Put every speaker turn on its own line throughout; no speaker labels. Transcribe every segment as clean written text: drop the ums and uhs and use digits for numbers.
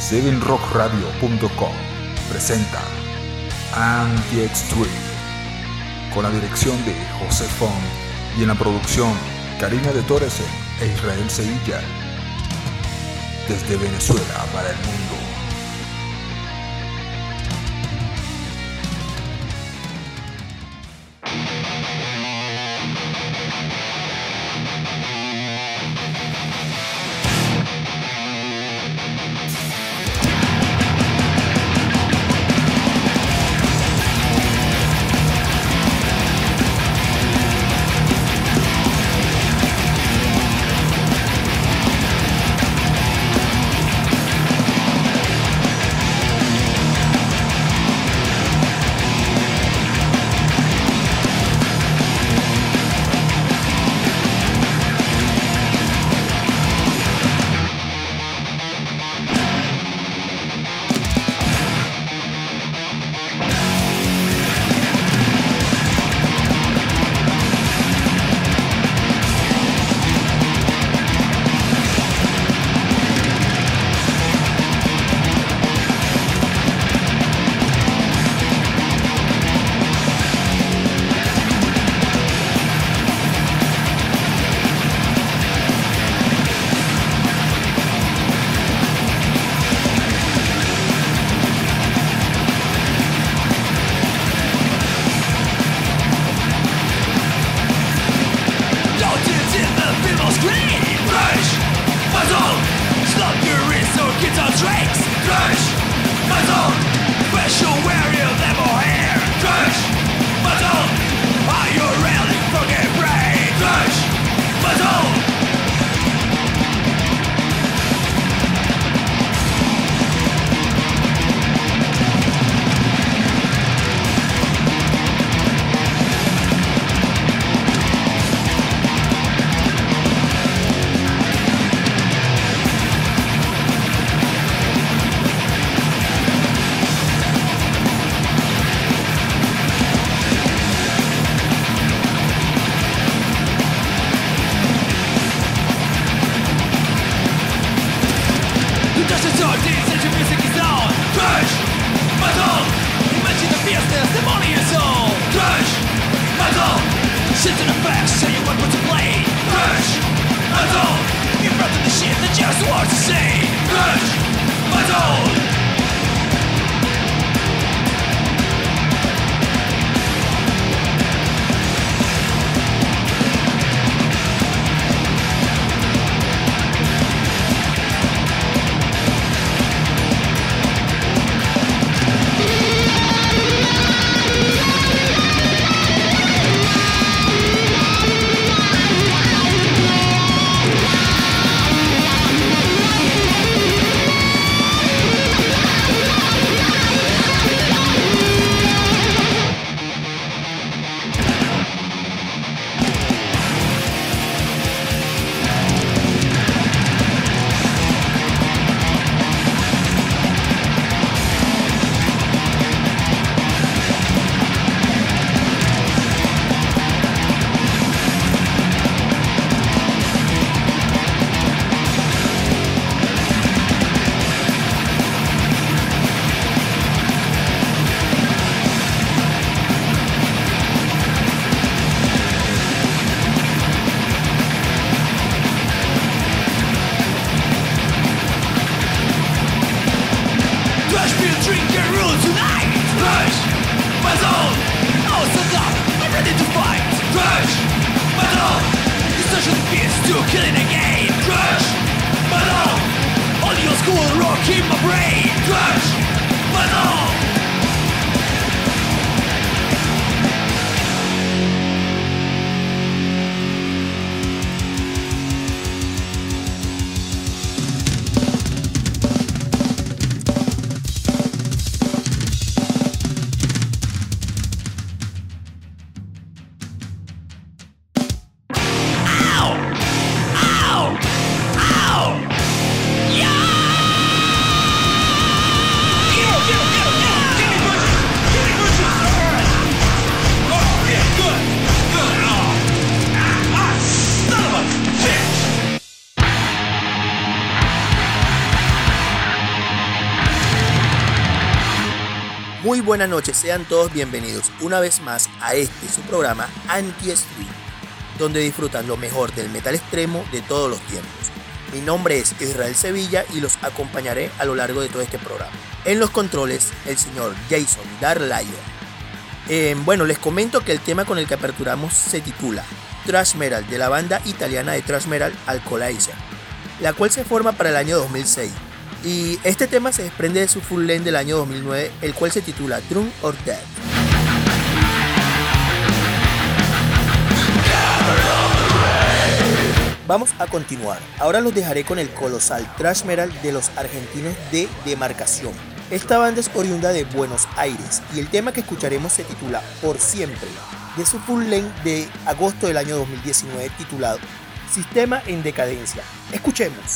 7rockradio.com presenta Anti-Extreme con la dirección de José Font y en la producción Karina de Torresen e Israel Sevilla, desde Venezuela para el mundo.
Ow! Ow! Muy buenas noches, sean todos bienvenidos una vez más a su programa Anti-Stream, donde disfrutan lo mejor del metal extremo de todos los tiempos. Mi nombre es Israel Sevilla y los acompañaré a lo largo de todo este programa. En los controles, el señor Jason Darlayo. Les comento que el tema con el que aperturamos se titula Thrash Metal, de la banda italiana de Thrash Metal Alcoholizer, la cual se forma para el año 2006. Y este tema se desprende de su full length del año 2009, el cual se titula Drunk or Dead. Vamos a continuar. Ahora los dejaré con el colosal thrash metal de los argentinos de Demarcación. Esta banda es oriunda de Buenos Aires y el tema que escucharemos se titula Por Siempre, de su full length de agosto del año 2019 titulado Sistema en Decadencia. Escuchemos.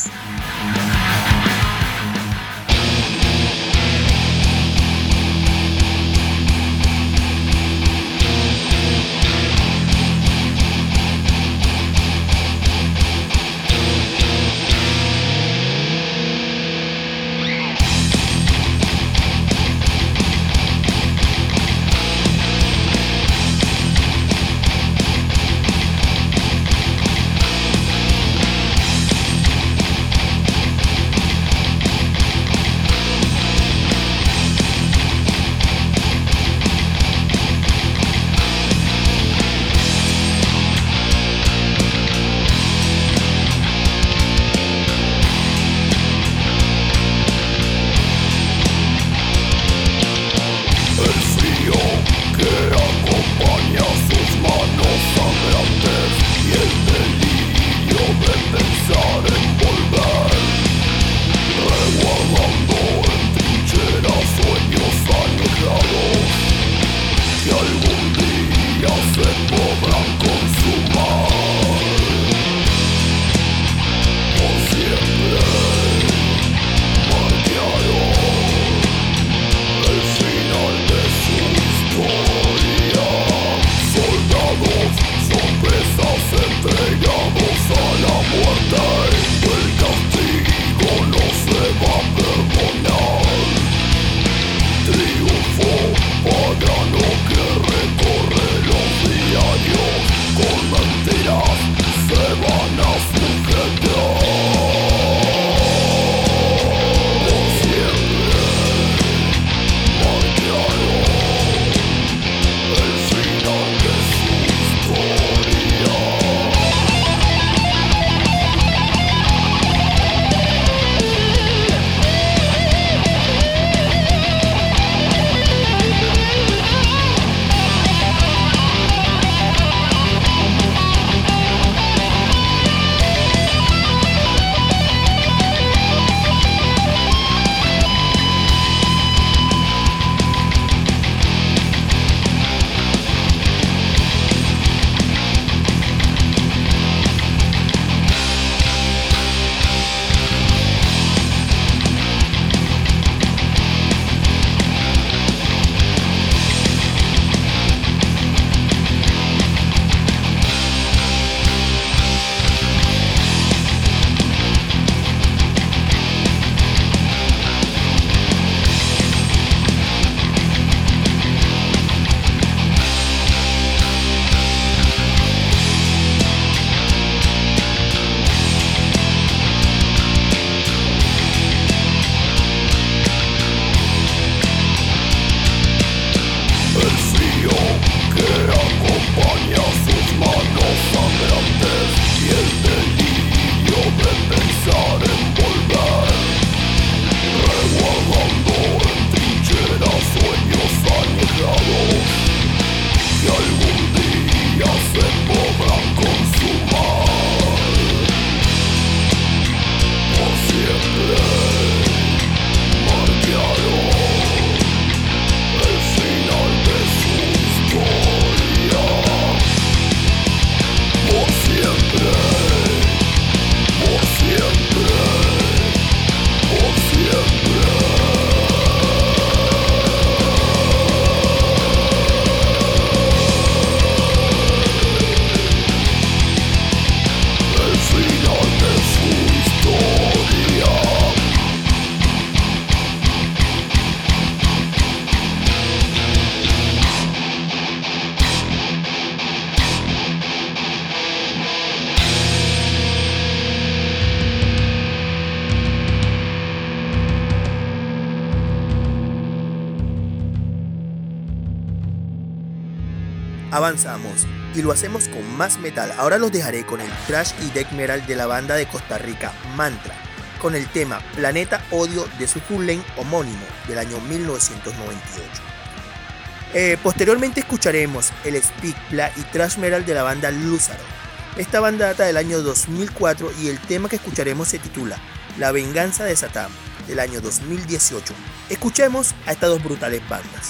Avanzamos y lo hacemos con más metal. Ahora los dejaré con el thrash y death metal de la banda de Costa Rica, Mantra, con el tema Planeta Odio de su full length homónimo del año 1998. Posteriormente escucharemos el speed, pla y thrash metal de la banda Lúzaro. Esta banda data del año 2004 y el tema que escucharemos se titula La Venganza de Satán del año 2018. Escuchemos a estas dos brutales bandas.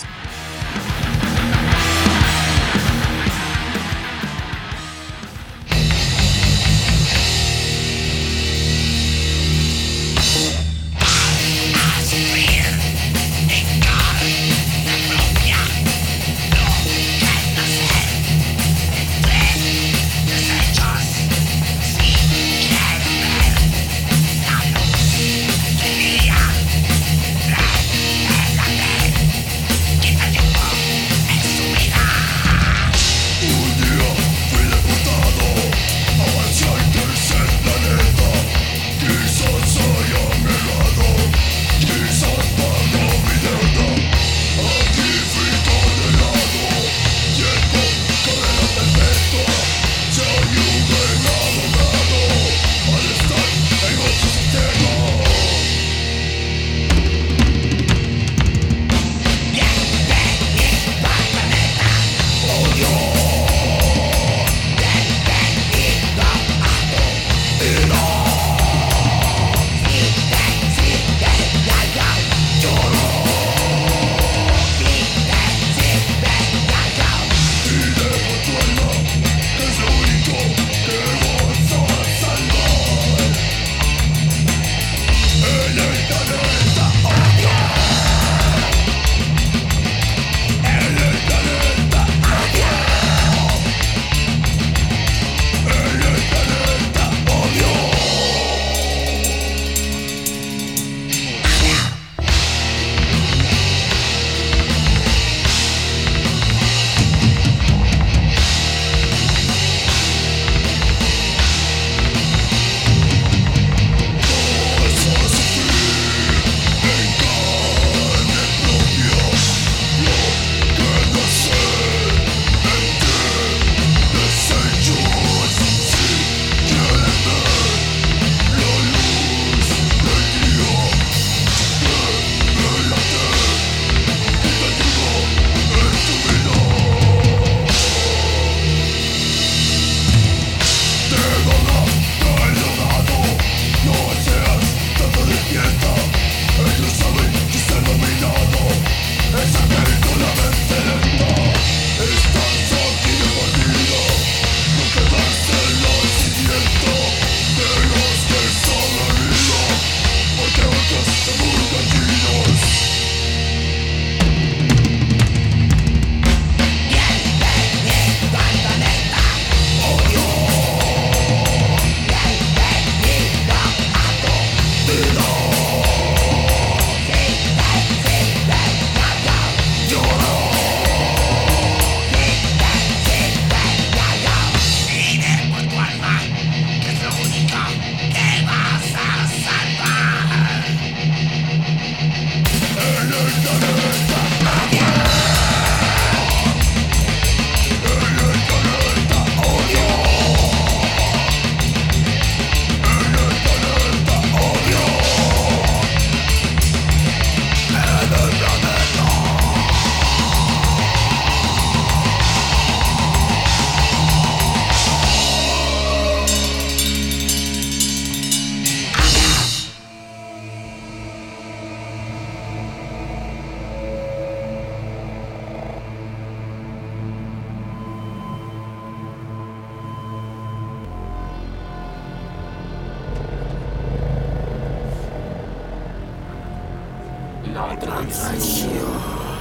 La transición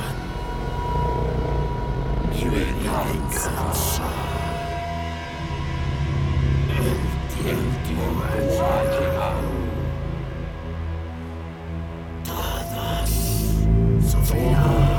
y venganza. El tiempo ha llegado. Todos sufrirán.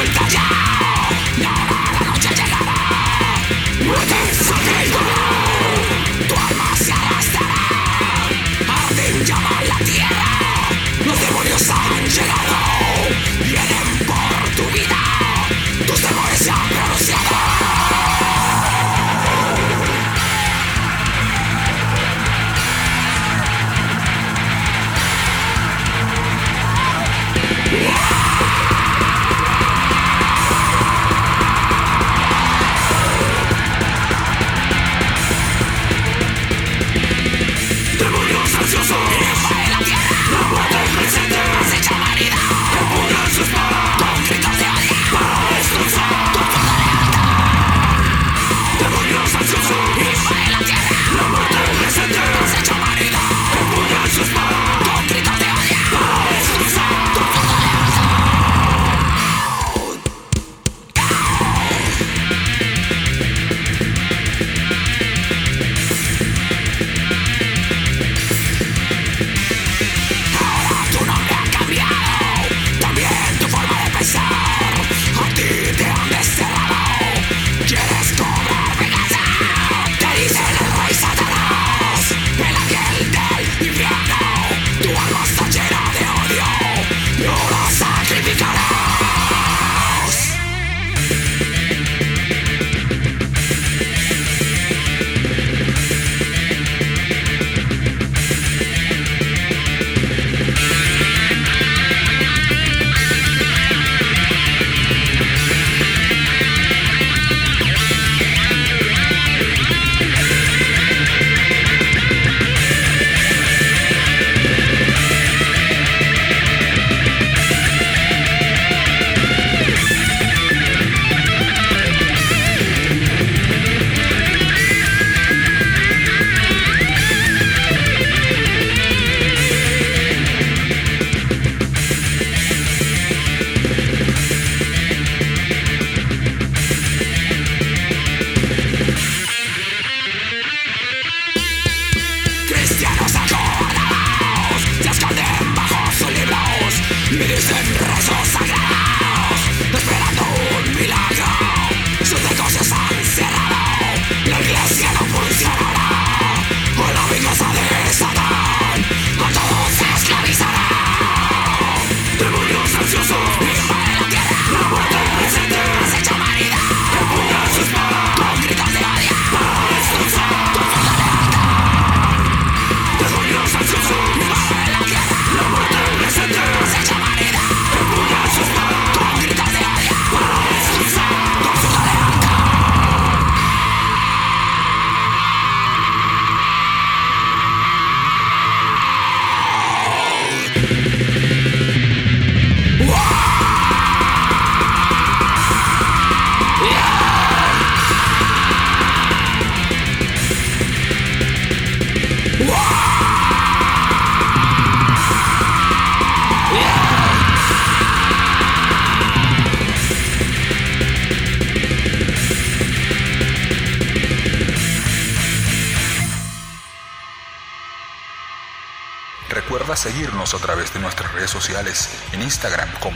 Recuerda seguirnos a través de nuestras redes sociales en Instagram como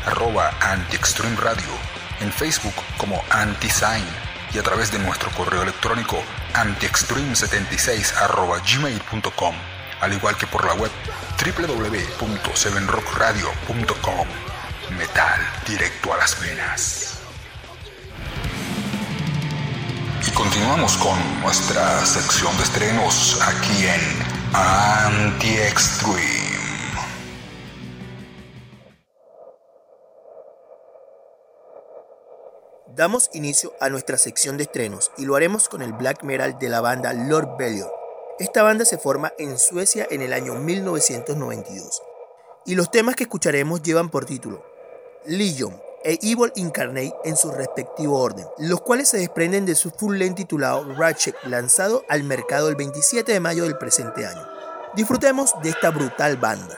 @antiextremeradio, en Facebook como antisign y a través de nuestro correo electrónico antiextreme76@gmail.com, al igual que por la web www.7rockradio.com. Metal directo a las venas. Y continuamos con nuestra sección de estrenos aquí en Anti-Extreme.
Damos inicio a nuestra sección de estrenos y lo haremos con el black metal de la banda Lord Valior. Esta banda se forma en Suecia en el año 1992 y los temas que escucharemos llevan por título Legion e Evil Incarnate en su respectivo orden, los cuales se desprenden de su full length titulado Ratchet, lanzado al mercado el 27 de mayo del presente año. Disfrutemos de esta brutal banda.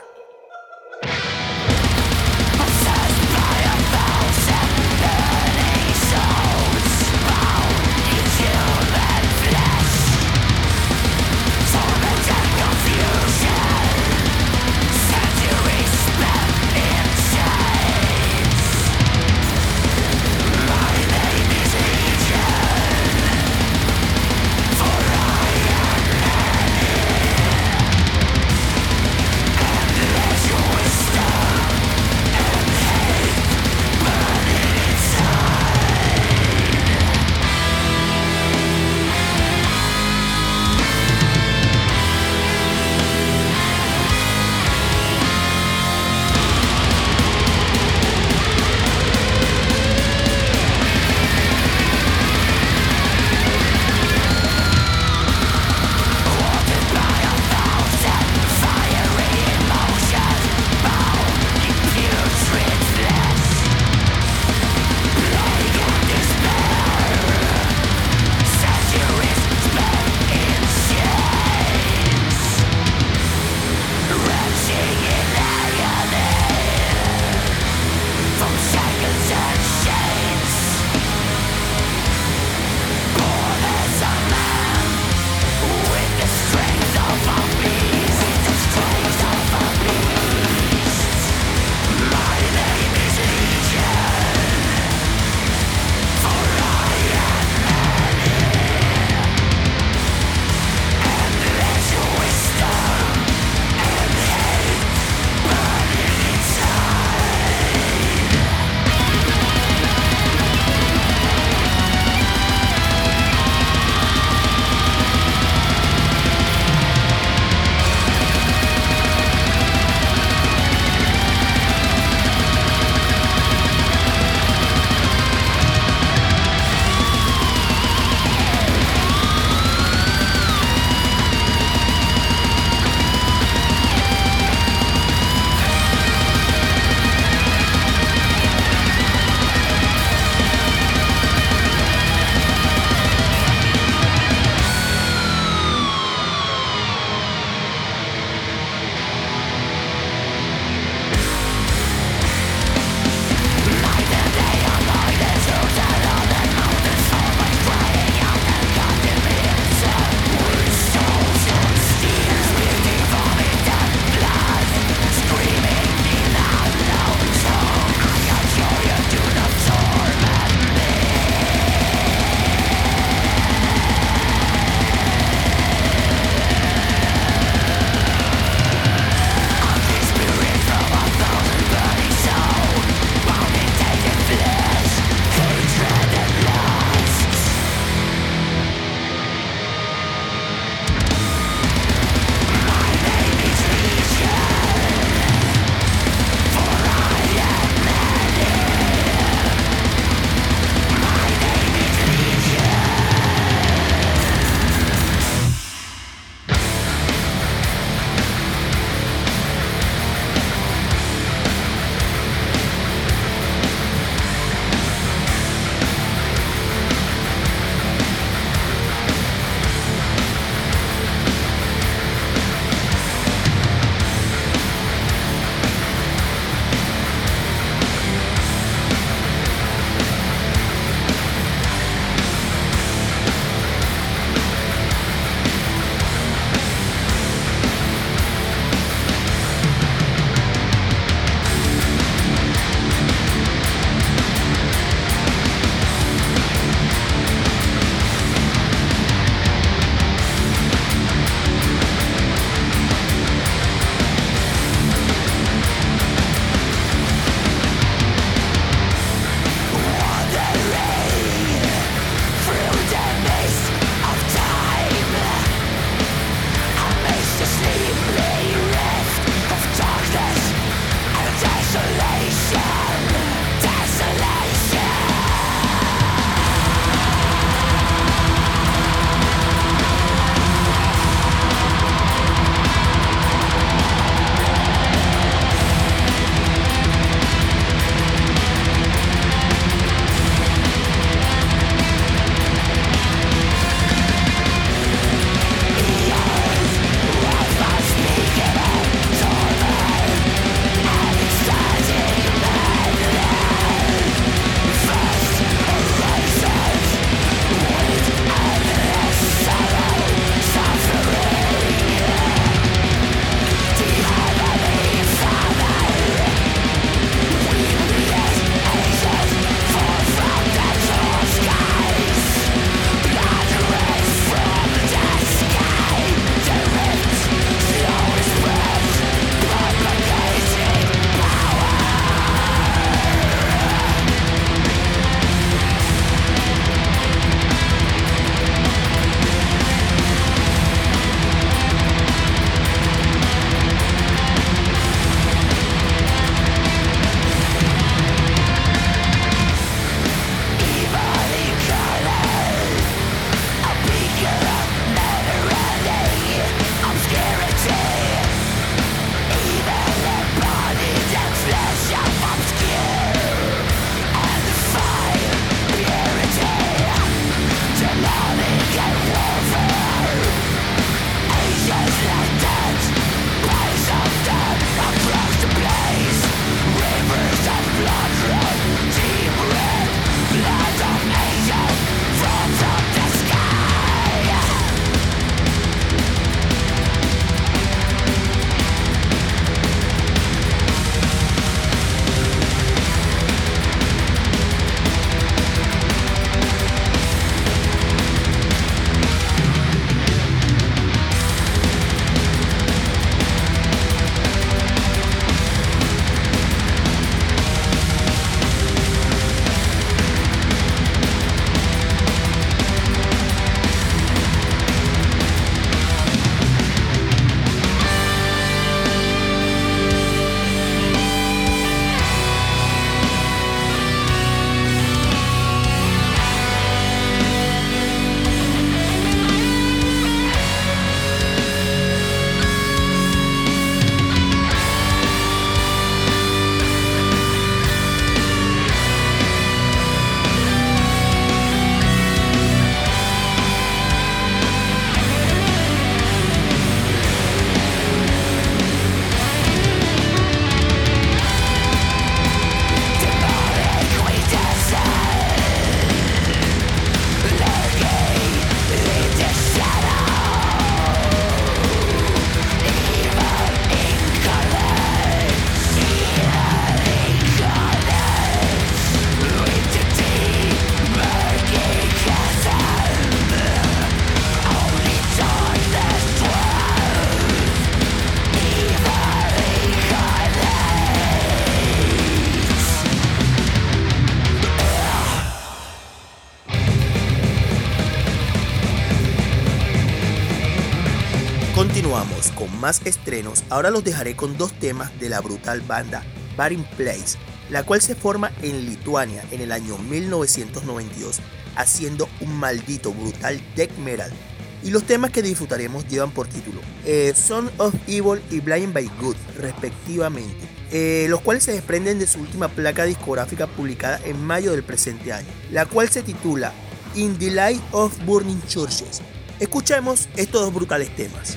continuamos con más estrenos, ahora los dejaré con dos temas de la brutal banda Buried Place, la cual se forma en Lituania en el año 1992, haciendo un maldito brutal death metal. Y los temas que disfrutaremos llevan por título Son of Evil y Blind by Good, respectivamente, los cuales se desprenden de su última placa discográfica publicada en mayo del presente año, la cual se titula In the Light of Burning Churches. Escuchemos estos dos brutales temas.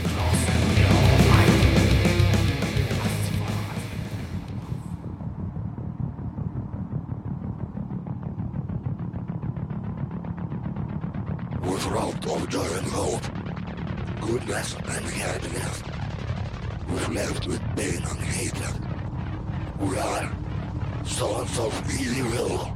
Without order and hope, goodness and happiness, we're left with pain and hatred. We are sons of evil.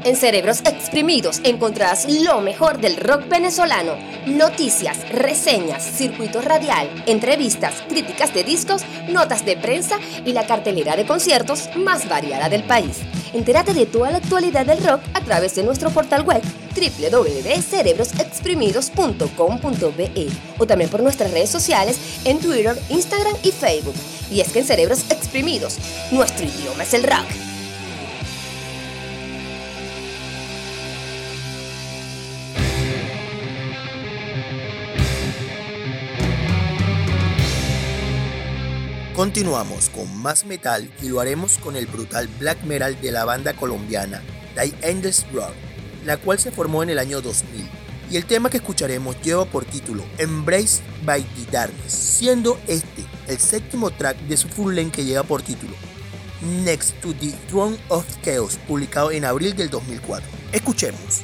En Cerebros Exprimidos encontrarás lo mejor del rock venezolano, noticias, reseñas, circuito radial, entrevistas, críticas de discos, notas de prensa y la cartelera de conciertos más variada del país. Entérate de toda la actualidad del rock a través de nuestro portal web www.cerebrosexprimidos.com.be o también por nuestras redes sociales en Twitter, Instagram y Facebook. Y es que en Cerebros Exprimidos, nuestro idioma es el rock.
Continuamos con más metal y lo haremos con el brutal black metal de la banda colombiana Die Endless Road, la cual se formó en el año 2000, y el tema que escucharemos lleva por título Embraced by the Darkness, siendo este el séptimo track de su full length que lleva por título Next to the Throne of Chaos, publicado en abril del 2004. Escuchemos.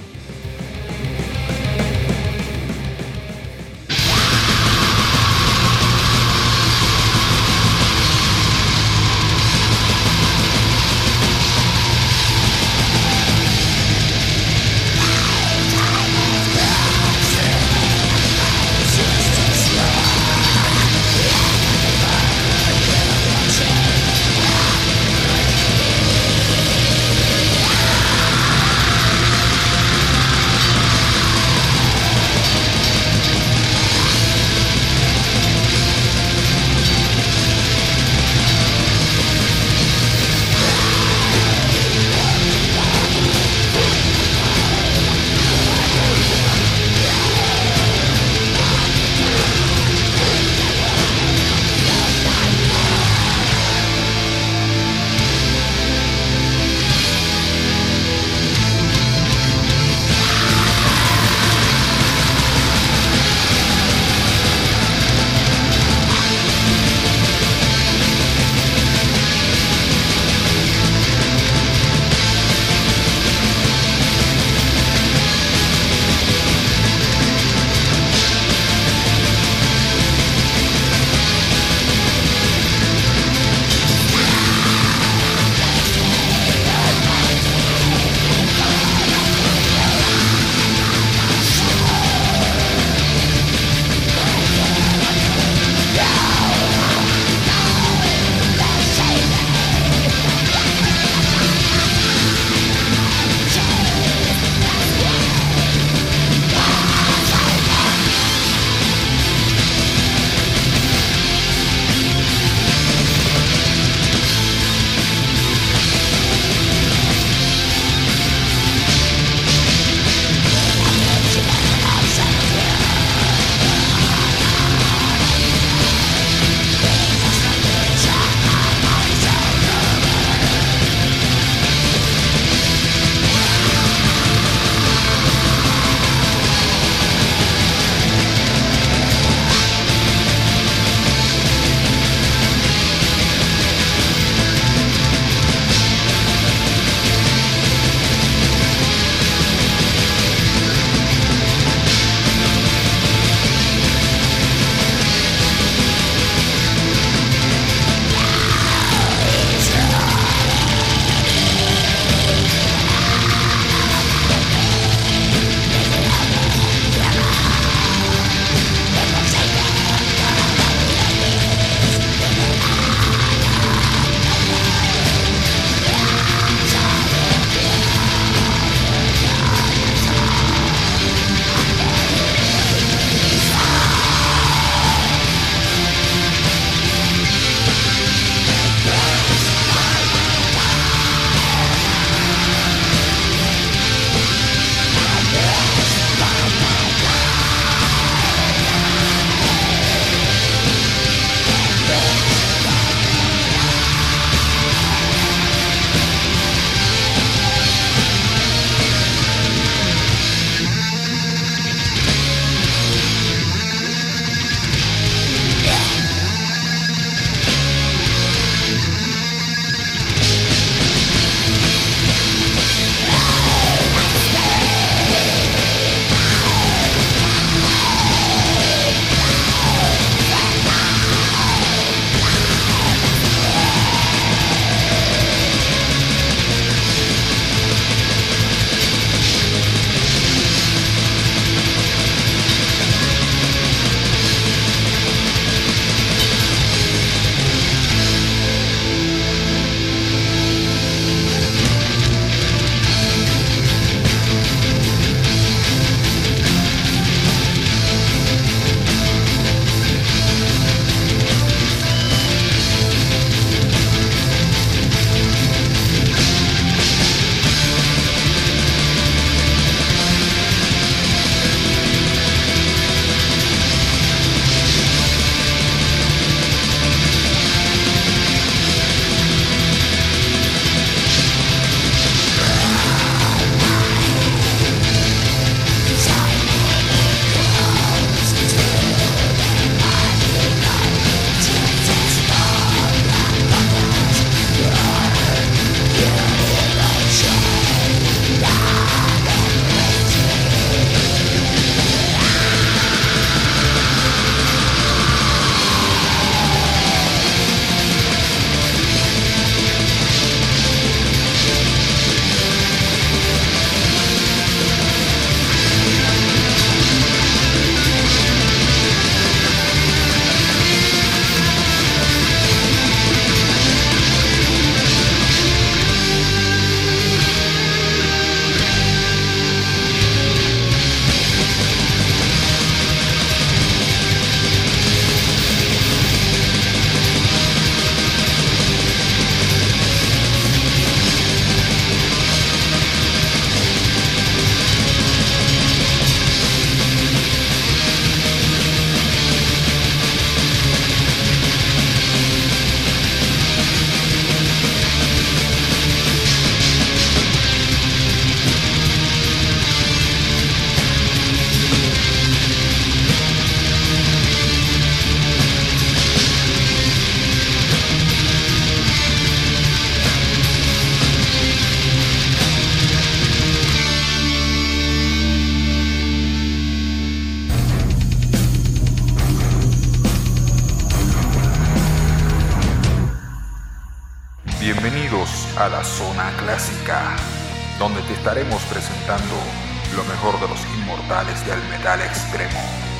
a la Zona Clásica, donde te estaremos presentando lo mejor de los inmortales del metal extremo.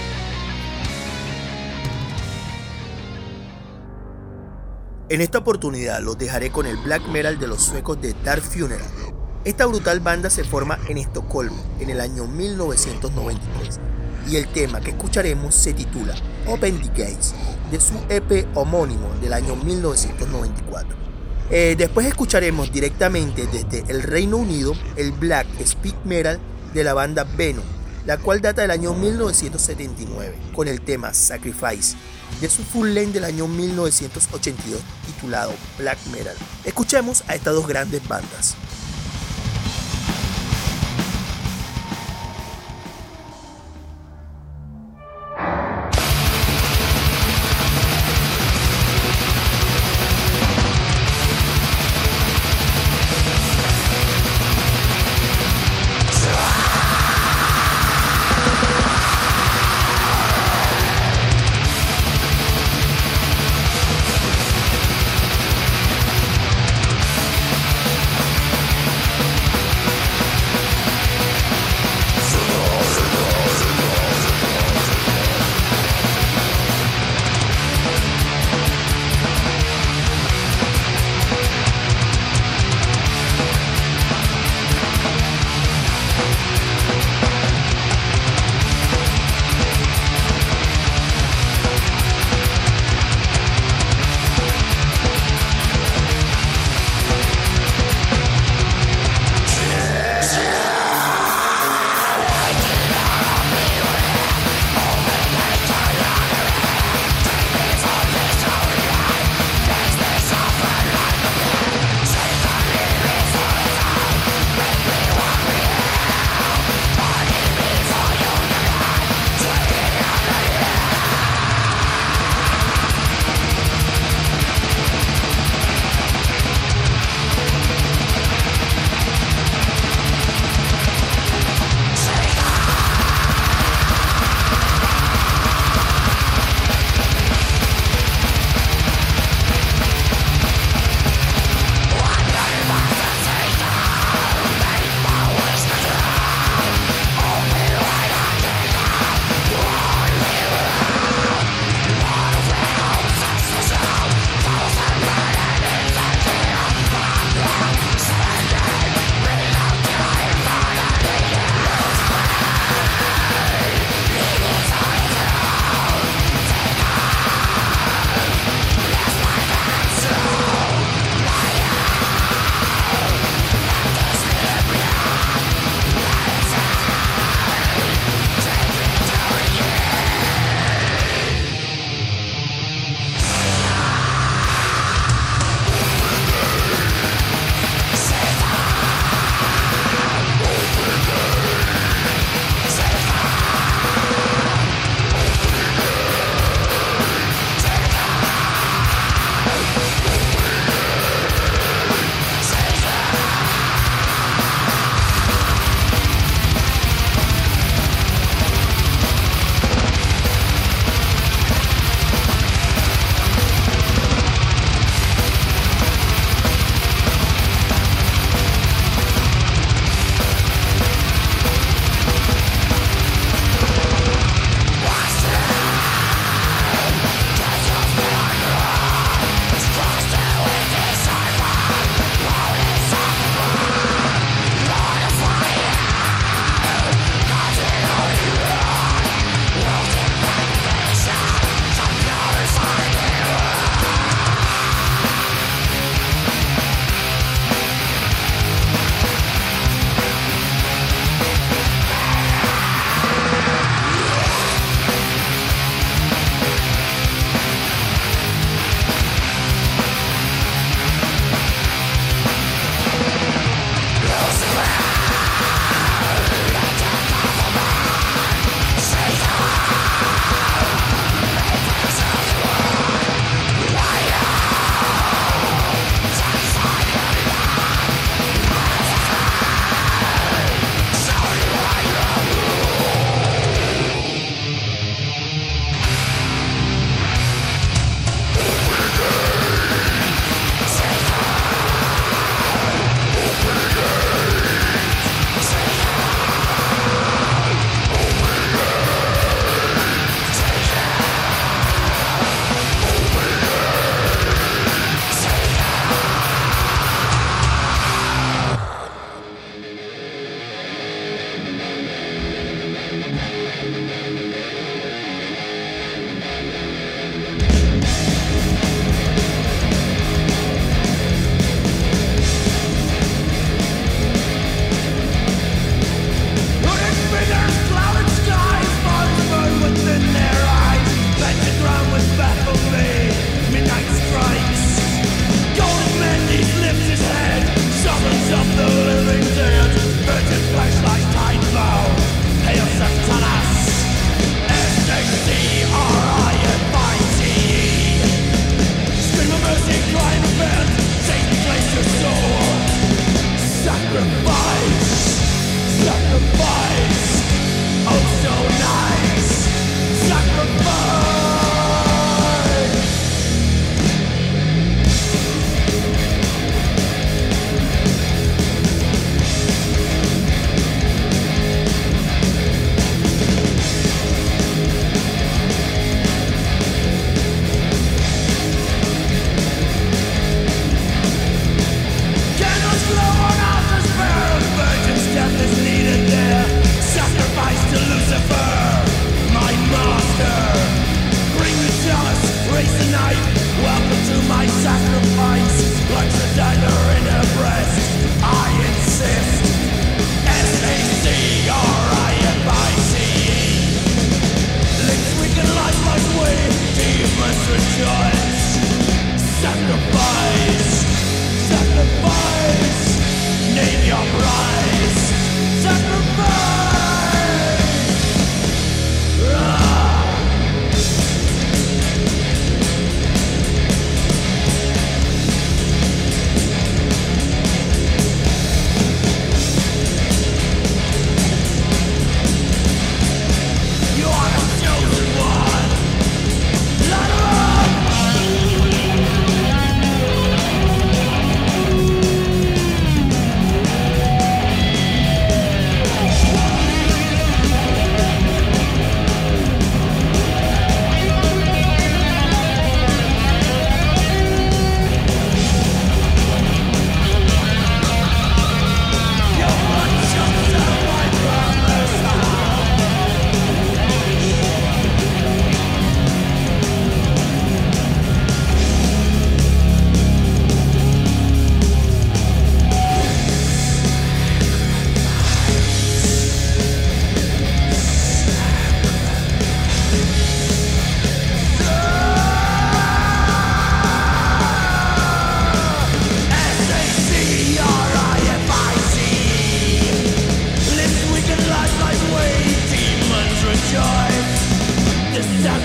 En esta oportunidad los dejaré con el black metal de los suecos de Dark Funeral. Esta brutal banda se forma en Estocolmo en el año 1993 y el tema que escucharemos se titula Open the Gates de su EP homónimo del año 1994. Después escucharemos directamente desde el Reino Unido el black speed metal de la banda Venom, la cual data del año 1979 con el tema Sacrifice de su full length del año 1982 titulado Black Metal. Escuchemos a estas dos grandes bandas.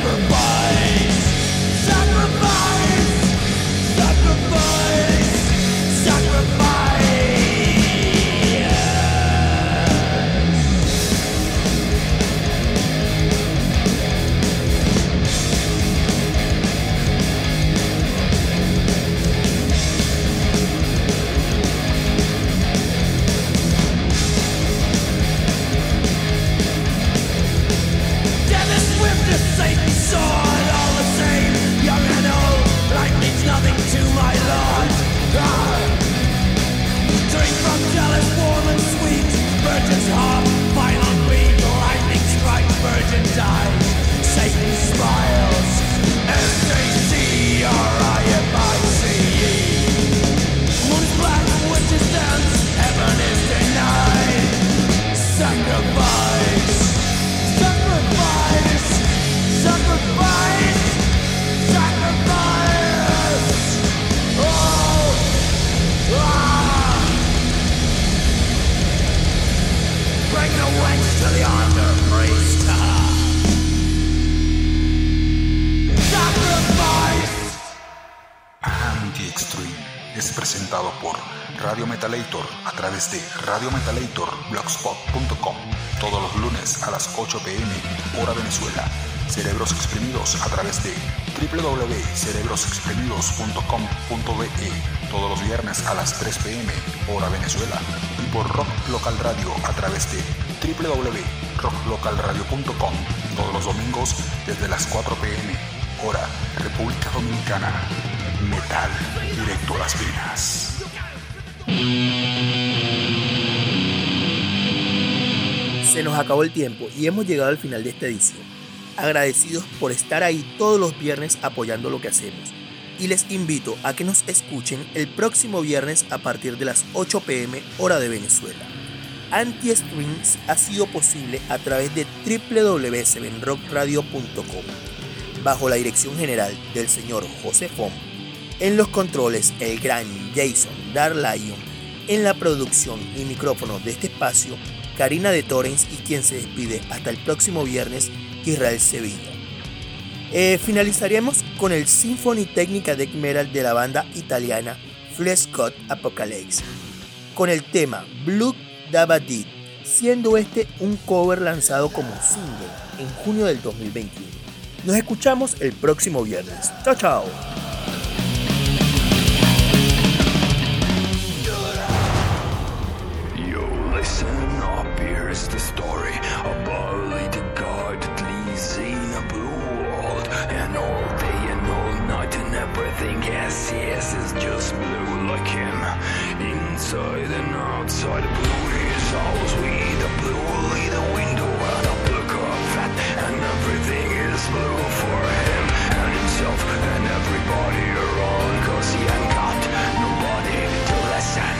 Es presentado por Radio Metalator a través de radiometalatorblogspot.com todos los lunes a las 8 p.m. hora Venezuela. Cerebros Exprimidos a través de www.cerebrosexprimidos.com.be todos los viernes a las 3 p.m. hora Venezuela, y por Rock Local Radio a través de www.rocklocalradio.com todos los domingos desde las 4 p.m. hora República Dominicana. Metal directo a las venas.
Se nos acabó el tiempo y hemos llegado al final de esta edición. Agradecidos por estar ahí todos los viernes apoyando lo que hacemos. Y les invito a que nos escuchen el próximo viernes a partir de las 8 p.m. hora de Venezuela. Anti-Strings ha sido posible a través de www.7rockradio.com bajo la dirección general del señor José Fon. En los controles, el gran Jason Darlion. En la producción y micrófonos de este espacio, Karina de Torrens, y quien se despide hasta el próximo viernes, Israel Sevilla. Finalizaremos con el Symphony Technica Death Metal de la banda italiana Flesh God Apocalypse, con el tema Blood Dabadid, siendo este un cover lanzado como single en junio del 2021. Nos escuchamos el próximo viernes. Chao, chao.
Listen up, here's the story about a little guy that lives in a blue world, and all day and all night and everything yes is just blue like him. Inside and outside, blue his house with a blue little window and a blue carpet, and everything is blue for him and himself and everybody around, 'cause he ain't got nobody to listen.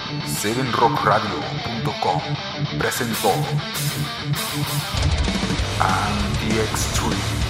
7rockradio.com presentó Anti-Extreme.